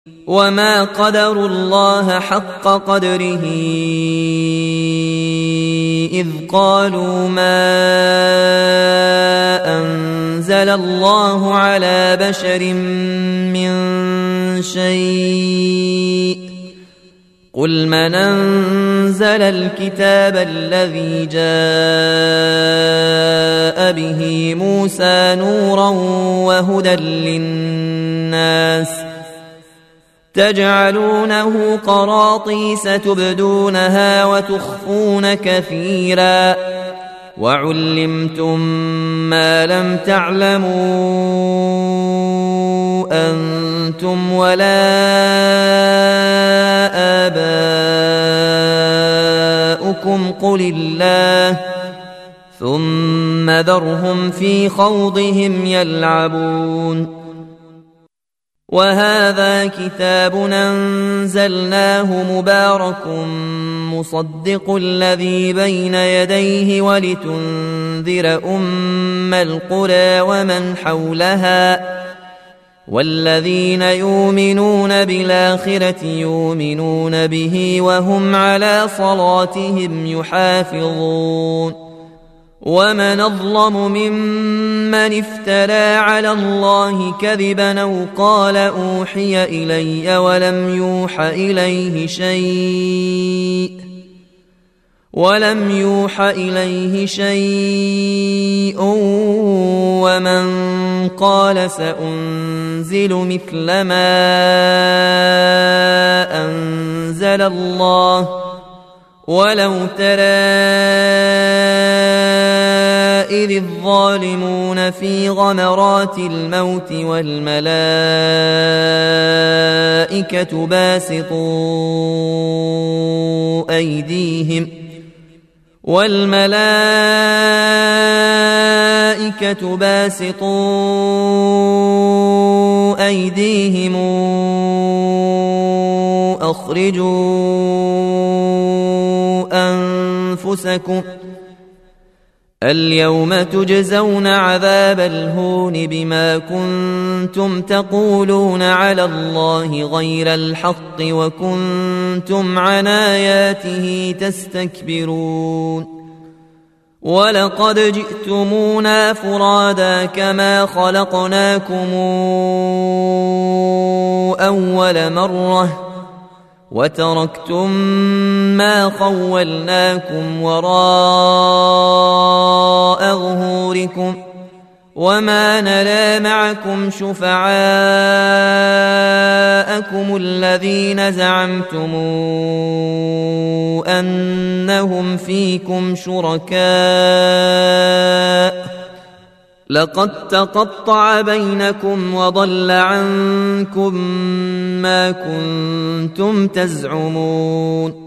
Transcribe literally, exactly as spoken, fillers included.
وما قدروا الله حق قدره إذ قالوا ما أنزل الله على بشر من شيء قل من أنزل الكتاب الذي جاء به موسى نورا وهدى للناس تجعلونه قراطيس تبدونها وتخفون كثيرا وعلمتم ما لم تعلموا أنتم ولا آباؤكم قل الله ثم ذرهم في خوضهم يلعبون وهذا كتاب أنزلناه مبارك مصدق الذي بين يديه ولتنذر أم القرى ومن حولها والذين يؤمنون بالآخرة يؤمنون به وهم على صلاتهم يحافظون ومن أظلم ممن افترى على الله كذبا أو قال أوحي إلي ولم يوح إليه شيء ولم يوح إليه شيء ومن قال سأنزل مثل ما أنزل الله ولو ترى إذ الظالمون في غمرات الموت والملائكة باسطوا أيديهم والملائكة باسطوا أيديهم أخرجوا أنفسكم اليوم تجزون عذاب الهون بما كنتم تقولون على الله غير الحق وكنتم عن آياته تستكبرون ولقد جئتمونا فرادا كما خلقناكم أول مرة وتركتم ما خولناكم وراء ظهوركم وما نرى معكم شفعاءكم الذين زعمتم أنهم فيكم شركاء لقد تقطع بينكم وضل عنكم ما كنتم تزعمون